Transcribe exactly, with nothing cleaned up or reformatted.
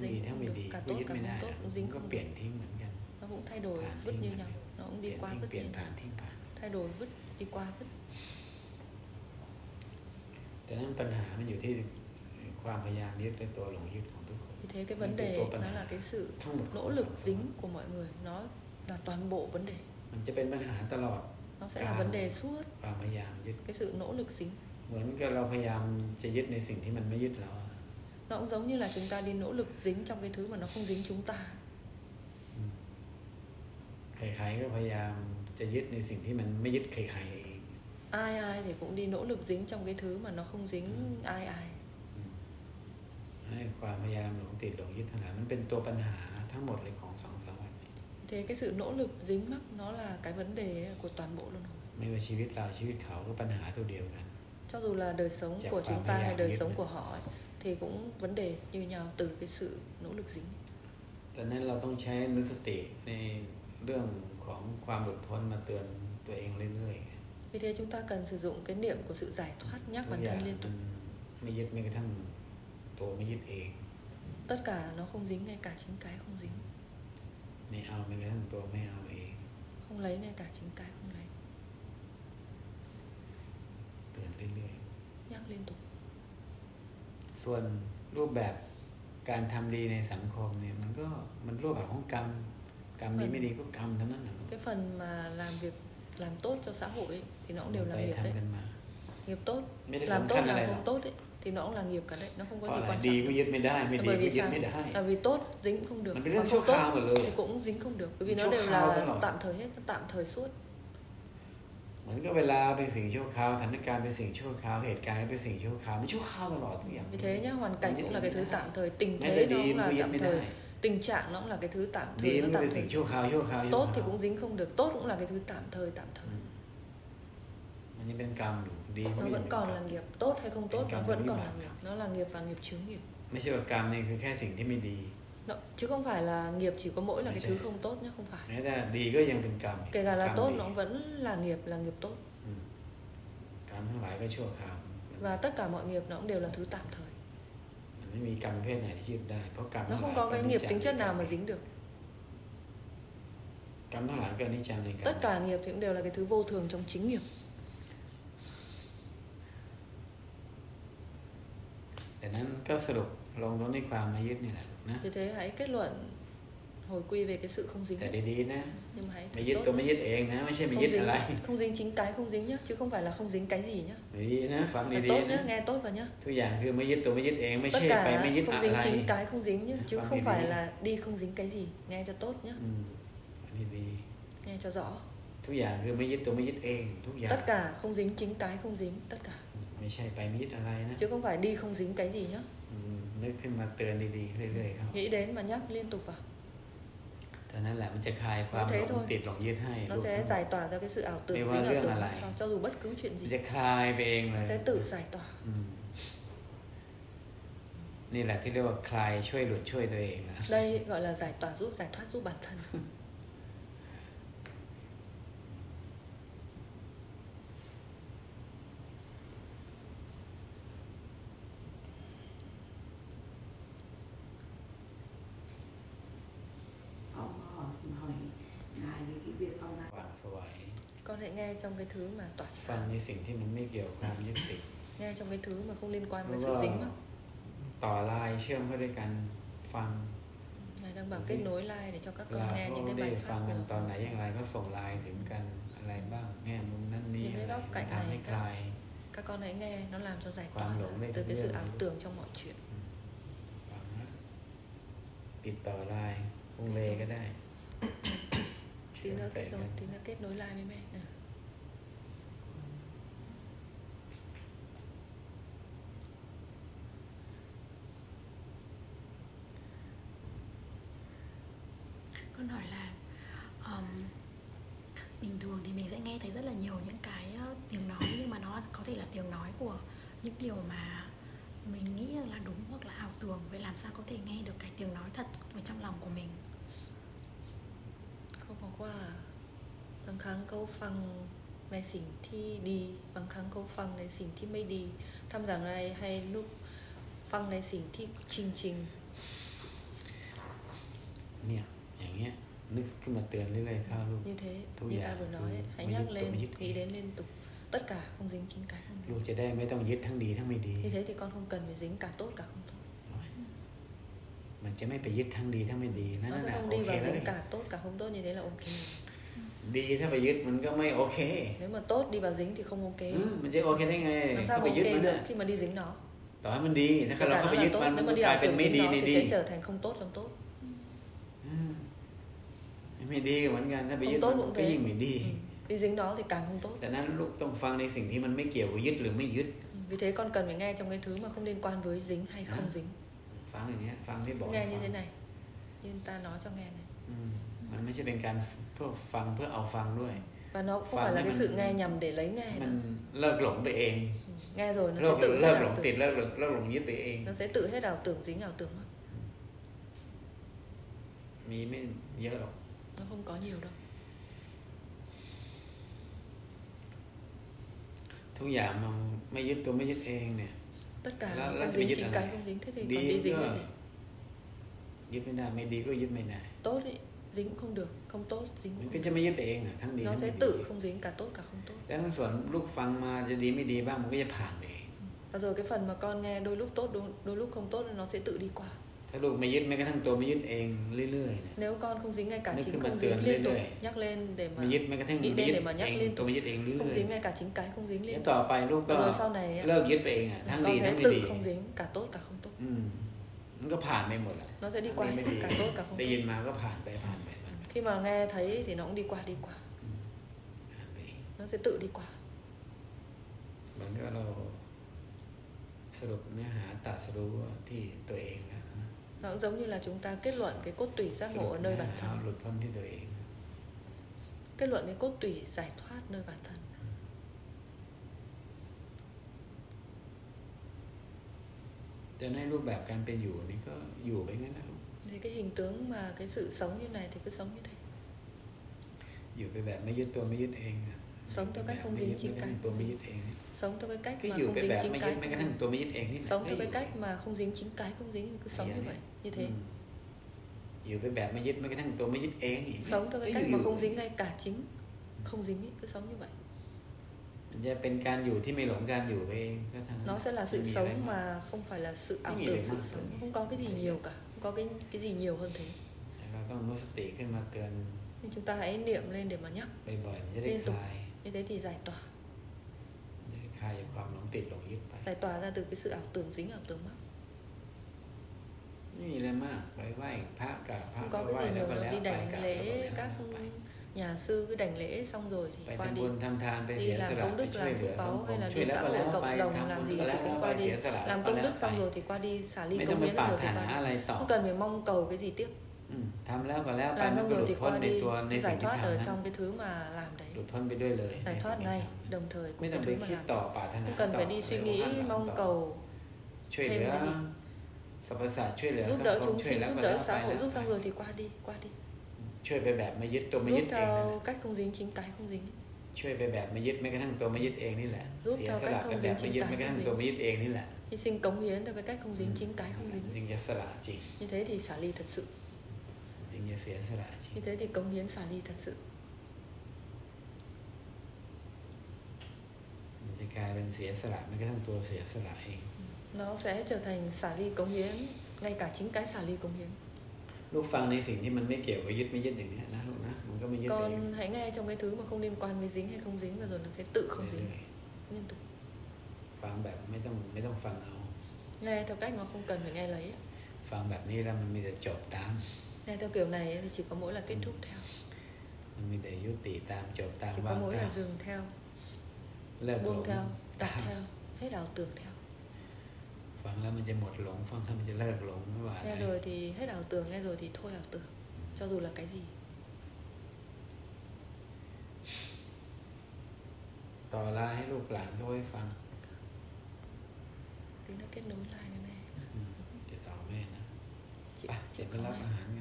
ทั้งดีทั้งไม่ดี cả ก็ tốt ยึด cả ไม่ không ได้ tốt มั cũng น dính ก็ không เปลี่ยน được. ทิ้งเหมือนกัน Nó cũng thay đổi ผ่าน vứt ทิ้ง như เหมือน nhau, กัน nó cũng เปลี่ đi ยน qua ทิ้ง vứt เปลี่ยน như ผ่าน nhau. ทิ้งผ่าน Thay đổi vứt đi qua vứt. แต่นั้นปัญหามันอยู่ที่ความพยายามยึดในตัวหลงยึดของทุกคน Vì thế cái vấn đề nó là cái sự nỗ lực dính của mọi người, nó là toàn bộ vấn đề. มันจะเป็นปัญหาตลอด Nó sẽ là vấn đề suốt. ความพยายามยึด Cái sự nỗ lực dính. เหมือนกับเราพยายามจะยึดในสิ่งที่มันไม่ยึดเรา Nó cũng giống như là chúng ta đi nỗ lực dính trong cái thứ mà nó không dính chúng ta. ใครๆก็พยายามจะยึดในสิ่งที่มันไม่ยึดใครๆเอง Ai ai thì cũng đi nỗ lực dính trong cái thứ mà nó không dính ai ai. ให้ความพยายามหลงติดหลงยึดทั้งหลายมันเป็นตัวปัญหาทั้งหมดเลยของสองสามวันนี้ Thế cái sự nỗ lực dính mắc nó là cái vấn đề của toàn bộ luôn. ไม่ว่าชีวิตเราชีวิตเขาก็ปัญหาตัวเดียวกัน Cho dù là đời sống của chúng ta hay đời sống của họ ấy, thì cũng vấn đề như nhau từ cái sự nỗ lực dính. แต่นั้นเราต้องใช้นุสติในเรื่องของความหลุดพ้นมาเตือนตัวเองเรื่อยๆ Vì thế chúng ta cần sử dụng cái niệm của sự giải thoát nhắc bản thân liên tục. ไม่ยึดแม้กระทั่งตัวไม่ยึดเอง Tất cả nó không dính, ngay cả chính cái không dính. ไม่เอาแม้กระทั่งตัวไม่เอาเอง Không lấy, ngay cả chính cái không lấy. เตือนเรื่อย Nhắc liên tục. ๆส่วนรูปแบบการทำดีในสังคมเนี่ยมันก็มันรูปแบบของกรรมกรรมดีไม่ดีก็กรรมทั้งนั้นนะ Cái phần mà làm việc làm tốt cho xã hội ấy, thì nó cũng đều là ไป nghiệp ทำ đấy. กันมา Nghiệp tốt, Mấy cái làm sấm tốt khăn này làm này không nào? tốt ấy, thì nó cũng là nghiệp cả đấy, nó không เพ có ราะ gì อะไร quan ดี trọng. ก็ยึดไม่ได้ไม่ Là ดี bởi ก็ vì ยึด sao? ไม่ได้ Là vì tốt dính không được, มันเป็นเรื่อง còn ชั่ว không คราว tốt หมดเลย thì cũng dính không được, bởi vì nó ชั่ว đều คราวตลอ là ด tạm thời hết, nó tạm thời suốt. เหมือนกับเวลาเป็นสิ่งชั่วคราวสถานการณ์เป็นสิ่งชั่วคราวเหตุการณ์เป็นสิ่งชั่วคราวมันชั่วคราวตลอดทุกอย่าง Vì thế nhá, hoàn cảnh cũng là cái thứ tạm thời, tình แม้ thế แต่ nó ดี cũng มัน là ก็ยึด tạm ไม่ได้ thời, tình trạng nó cũng là cái thứ tạm ดี thời, มัน nó ก็เป็น tạm สิ่ง thời. ชั่วคราวชั่วคราวชั่ว Tốt ค thì ราว cũng dính không được, tốt cũng là cái thứ tạm thời, tạm thời. มันยังเป็นกรรมอยู่ดี Nó ก็ยัง vẫn เป็น còn กรร là ม nghiệp, tốt hay không tốt Cái nó cảm vẫn giác còn như là vậy. nghiệp, nó là nghiệp và nghiệp chướng nghiệp. ไม่ใช่ว่ากรรมนี่คือแค่สิ่งที่ไม่ดี Nó, chứ không phải là nghiệp chỉ có mỗi là ไม่ cái ใช่ thứ không tốt nhá, không phải. แม้แต่ดีก็ยังเป็นกรรม Kể cả กร là รม tốt ดี nó vẫn là nghiệp, là nghiệp tốt. อืมกรรมทั้งหลายก็ชั่วคราว Và tất cả mọi nghiệp nó cũng đều là thứ tạm thời. มันไม่มีกรรมประเภทไหนที่ยึดได้เพราะกรรม Nó ทั้งห không ลาย có ก็ cái อนิจ nghiệp จัง tính chất nào mà dính được. กรรมทั้งหลายก็อนิจจังในกรรม Tất cả nghiệp thì cũng đều là cái thứ vô thường trong chính nghiệp. แต่นั้นก็สรุปลงตรงที่ความไม่ยึดนี่แหละนะ Vì thế hãy kết luận hồi quy về cái sự không dính. แต่ดีๆนะ Nhưng mà hãy ไม่ยึด tốt ก็ไม่ยึดเองนะไม่ใช่ไม่ không ยึด dính, อะไร không dính chính cái không dính nhá, chứ không phải là không dính cái gì nhá. ดีนะฟัง Phải ดี tốt ๆ nhá, นะ nghe tốt vào nhá. ทุกอย่างคือไม่ยึดตัวไม่ยึดเองไม่ Tất ใช่ไปไม่ cả ยึด không อะ dính ไร chính cái không dính nhá, chứ ฟัง không ดีๆ phải là đi không dính cái gì. Nghe cho tốt nhá, อืมอันนี้ดี nghe cho rõ. ทุกอย่างคือไม่ยึดตัวไม่ยึดเองทุกอย่าง Tất cả không dính chính cái không dính, tất cả. ไม่ใช่ไปไม่ยึดอะไรนะ Chứ không phải đi không dính cái gì nhá. อืมนึกขึ้นมาเตือนดีๆเรื่อยๆครับ Nghĩ đến và nhắc liên tục vào. แต่นั่นแหละมันจะคลายความ Nó หล thế ง thôi. ติดหลงยึดให้ Nó รูป sẽ ทั้งหมด giải tỏa ra cái sự ảo tưởng, ไม่ dính ว่า ảo เรื่อง tưởng อะไร cho, cho dù bất cứ chuyện มัน gì. จะคลายไปเองเลย Nó sẽ tự giải tỏa. อืมนี่แหละที่เรียกว่าคลายช่วยหลุดช่วยตัวเองนะ Đây gọi là giải tỏa giúp, giải thoát giúp bản thân. Con hỏi, hỏi ngài về cái việc con วางสวย Con hãy nghe trong cái thứ mà tỏa ฟัง sáng, ในสิ่งที่มันไม่เกี่ยวกับความยึดติด nghe trong cái thứ mà không liên quan แล้ว với ก็ sự dính mắc. ต่อลายเชื่อมเข้าด้วยกันฟัง Ngài đang bảo Gì? kết nối like để cho các เวลา con nghe เขา những cái ได้ bài ฟัง pháp กันตอน của ไหนอย่างไรก็ส่งไลน์ถึงกันอะไรบ้างแง่มุมนั้นนี่ Những อะไร cái góc มัน cạnh ทำให้ này คลาย các, các con hãy nghe, nó làm cho giải Quang tỏa lộn đây từ thì cái bây sự giờ ảo nó- tưởng trong mọi chuyện. ฟังนะติดต่อไลน์วงเลก็ได้ Tí nữa kết nối, tí nữa kết nối like với mẹ. À. Con hỏi là um, bình thường thì mình sẽ nghe thấy rất là nhiều những cái uh, tiếng nói, nhưng mà nó có thể là tiếng nói của những điều mà mình nghĩ là đúng hoặc là ảo tưởng. Vậy làm sao có thể nghe được cái tiếng nói thật ở trong lòng của mình? เขาบอกว่าบางครั้งเขาฟังในสิ่งที่ดี บางครั้งเขาฟังในสิ่งที่ไม่ดีทำอย่างไรให้ลูกฟังในสิ่งที่จริงๆเนี่ยอย่างเงี้ยนึกขึ้นมาเตือนเรื่อยๆเข้าลูก Như thế, Thú như giả ta vừa cứ nói, hãy mới nhắc dứt lên, tội, mới dứt nghĩ ý. đến liên tục. Tất cả không dính chính cái không ลู dính. กจะได้ไม่ต้องยึดทั้งดีทั้งไม่ดี Như thế thì con không cần phải dính cả tốt cả không tốt. มันจะไม่ไปยึดทั้งดีทั้งไม่ดีนั่น Nó sẽ น่ะ không โอ đi เค vào เลย dính cả tốt cả không tốt, như thế là ok. ดีถ้าไปยึดมันก็ไม่โอเค Nếu mà tốt đi vào dính thì không ok. อืมมันจะโอเคได้ไง Làm เข้า sao ไป mà ยึด ok มัน được น่ะ khi mà đi dính nó? ต่อให้มันดีถ้า Kể เรา cả เข้า nó ไป là ยึด tốt, มันมัน nếu mà ก็ đi กลาย ảo เป็น tưởng ไม่ dính ดี nó ใน thì ดี sẽ trở thành không tốt trong tốt. อืมไม่ดีก็เหมือนกันถ้าไปยึด Không มัน tốt cũng ก็ thế. ยิ่งไม่ดี Ừ. Đi dính nó thì càng không tốt. แต่นั้นลูกต้องฟังในสิ่งที่มันไม่เกี่ยวกับยึดหรือไม่ยึด Ừ. Vì thế con cần phải nghe trong cái thứ mà không liên quan với dính hay không Hả? dính. ฟังอย่างเงี้ยฟังที่บอก Nghe ฟั như ง thế này, như ta nói cho nghe này. อืมมันไม่ใช่เป็นการเพื่อฟังเพื่อเอาฟังด้วย Và nó không ฟัง phải là ให้ cái มัน sự nghe nhầm để lấy nghe มัน nữa. เลิกหลงไปเอง Ừ. Nghe rồi nó เลิก sẽ tự เลิ hết กหล ảo งติด tưởng. เลิกหลงเลิกหลงยึดไปเอง Nó sẽ tự hết ảo tưởng, dính ảo tưởng mất. มีไม่เยอะหรอก Nó không có nhiều đâu. ทุกอย่างมันไม่ยึดตัวไม่ยึดเองเนี่ย Tất cả Nó- nó không chỉ biết dính là chính này. cái không dính. Thế thì Đi còn đi dính cơ. cái gì? ยึดไม่ได้ไม่ดีก็ยึดไม่ได้ Tốt ý, dính cũng không được. Không tốt, dính มัน cũng ก็ không จะ được. ไม่ยึดไปเองอ่ะทั้งดี Nó ทั้ง sẽ ไม่ดี tự không dính cả tốt cả không tốt. แล้วทั้งส่วนลูกฟังมาจะดีไม่ดีบ้างมันก็จะผ่านไปเอง Và rồi cái phần mà con nghe đôi lúc tốt, đôi, đôi lúc không tốt nó sẽ tự đi qua. ถ้าลูกไม่ยึดแม้กระทั่งตัวไม่ยึดเองเรื่อยๆเนี่ย Nếu con không dính ngay cả Nếu chính cứ mà không tưởng dính liên tục lên nhắc lên để mà ไม่ยึดแม้กระทั่ง nghĩ ไม่ đến ยึด để mà nhắc เอง liên ตัว tục. ไม่ยึดเองเรื่ Không อย dính ngay cả chính cái không dính ๆแล้ว liên ต่อ tục. ไปลูกก็ Và rồi sau này á, เลิกยึดไปเองอ่ะทั้ง con ดีทั้ง sẽ ไม่ tự ดี không dính cả tốt cả không tốt. อืมมันก็ผ่านไปหมดแหละ Nó sẽ đi ทั้ง qua ดีไม่ดี cả tốt cả không ได้ tốt. ยินมาก็ผ่านไปผ่านไปผ่านไป Khi mà nghe thấy thì nó cũng đi qua đi qua. อืมผ่านไปเอง Nó sẽ tự đi qua. เหมือนกับเราสรุปเนื้อหาตัดสรู้ที่ตัวเองนะ Nó cũng giống như là chúng ta kết luận cái cốt tủy giác สรุ ngộ ป ở เนื้อ nơi bản หา thân. หลุดพ้นที่ตัวเอง Kết luận cái cốt tủy giải thoát nơi bản thân. แต่ในรูปแบบการเป็นอยู่นี่ก็อยู่ไปงั้นนะลูก Thì cái hình tướng mà cái sự sống như này thì cứ sống như thế. อยู่ไปแบบไม่ยึดตัวไม่ยึดเองอะ Sống theo cách แบบ không ไม่ยึด dính chính แม้กระ cái ทั่งตัว không ไม่ dính. ยึดเองนี่ Sống theo cái cách ก็ mà อยู่ không ไป dính แบบ chính ไม่ยึ cái ดแม้ không กระทั่ง dính. ตัวไม่ยึดเองนี่แหละ Sống ก็ theo อยู่ cái cách mà không dính chính cái không dính, cứ sống như vậy. Như อื thế. มอยู่ไปแบบไม่ยึดแม้กระทั่งตัวไม่ยึดเองอีก Sống theo ก็ cái อ cách ยู่ mà không dính ngay cả chính không dính ý, cứ sống như vậy. มันจะเป็นการอยู่ที่ไม่หลงการอยู่ไปเองก็เท่านั้น Nó sẽ là ไม่ sự มีอะไร sống มาก mà không phải là sự ảo Cái gì tưởng để sự mắc sống. tưởng? Không có cái gì nhiều cả. Không có cái cái gì nhiều hơn thế. แต่เราต้องรู้สติขึ้นมาเตือน Nhưng chúng ta hãy niệm lên để mà nhắc. บ่อยๆมันจะได้ Liên ค tục. ลาย Như thế thì giải tỏa. จะได้คลายจากความหลงติดหลงยึดไป Giải tỏa ra từ cái sự ảo tưởng dính ảo tưởng mắc. ไม่มีอะไรมากไปไหว้พระกราบพระ Không ก็ có ไหว้ cái gì แล้ว nhiều ก็ đâu. แล้ว Đi ไป đảnh กราบแล้วก็ lễ แล้ว các ไป nhà sư cứ đảnh lễ xong rồi ไป thì qua ทำ đi. บุญทำทานไปเสี Đi ยส làm ละ công ไป đức ช่วย làm เหลื phước อสัง báu ค hay ม là ช่วย vì แล้ว xã ก็แล้ hội วไป cộng đồng ทำ làm บุญ gì ก็ thì แล้ว cũng ไป qua เสี đi. ยสละ Làm ก็ công แล้ว đức ไป xong rồi thì qua đi xả ly ไม่ công ต้องไป hiến ปราร rồi ถ thì นา qua อะไร đi. ต่อ Không cần phải mong cầu cái gì tiếp. อืมทำแล้วก็แล้วไป Làm มัน xong ก็ห rồi ลุด thì พ้น qua ใน đi ตัวในสิ่ giải งที่ thoát ทำ ở นั้น trong cái thứ mà làm หลุ đấy. ดพ้นไปด้วยเลย Giải ใน thoát สิ่งที่ ngay ทำ đồng thời ไม่ của ต้อง cái ไป thứ mà คิด làm. ต่อปรารถนา Không cần ต่อ phải đi suy อะไร nghĩ ข้างหลัง mong ต่อ cầu ช่วยเหลือ thêm cái gì. สรรพสัตว์ช่วยเหลือ Giúp สัง đỡ คม chúng ช่วย sinh, แล้ว giúp ก็แล้ว đỡ ไป xã hội, แล้ว giúp ไป xong rồi thì qua đi, qua đi. ช่วยไปแบบไม่ยึดตัวไม่ยึ Giúp ดเองนั่นแห theo ละ cách không dính chính cái không dính. ช่วยไปแบบไม่ยึดแม้กระทั่งตัวไม่ยึดเองนี่แหละ Giúp เสีย theo ส cách ละไป không แบบ dính ไม่ chính ยึด cái แม้กระทั่ง không ตัว dính. ไม่ยึดเองนี่แหละ Hy sinh cống hiến theo cái cách không dính chính cái không จึ dính. งจะสละจริง Như thế thì xả ly thật sự. จึงจะเสียสละจริง Như thế thì cống hiến xả ly thật sự. มันจะกลายเป็นเสียสละแม้กระทั่งตัวเสียสละเอง Nó sẽ trở thành xả ly cống hiến, ngay cả chính cái xả ly cống hiến. ลูกฟังในสิ่งที่มันไม่เกี่ยวกับยึดไม่ยึดอย่างนี้นะลูกนะมันก็ไม่ยึดเอง Con hãy nghe trong cái thứ mà không liên quan với dính hay không dính và rồi nó sẽ tự không dính เรื่อย liên tục. ๆฟังแบบไม่ต้องไม่ต้องฟังเอา Nghe theo cách mà không cần phải nghe lấy. ฟังแบบนี้แล้วมันมีแต่จบตาม Nghe theo kiểu này thì chỉ có mỗi là kết thúc theo. มันมีแต่ยุติตามจบตาม Chỉ วา có ง mỗi ตา là ม dừng theo, เลิกหล buông ง theo, đặt ตาม theo, hết ảo tưởng theo. ฟังแล้วมันจะหมดหลงฟังแล้วมันจะเลิกหลงไม่ว่าอะไร Nghe rồi thì hết ảo tưởng, nghe rồi thì thôi ảo tưởng. Cho dù là cái gì. ต่อลาให้ลูกหลานเขาไว้ฟัง Tí nó kết nối lại cái này. อืมจะต่อแม่นะ Chị, ไป chị เดี๋ยวไป có รับ này. อาหารกัน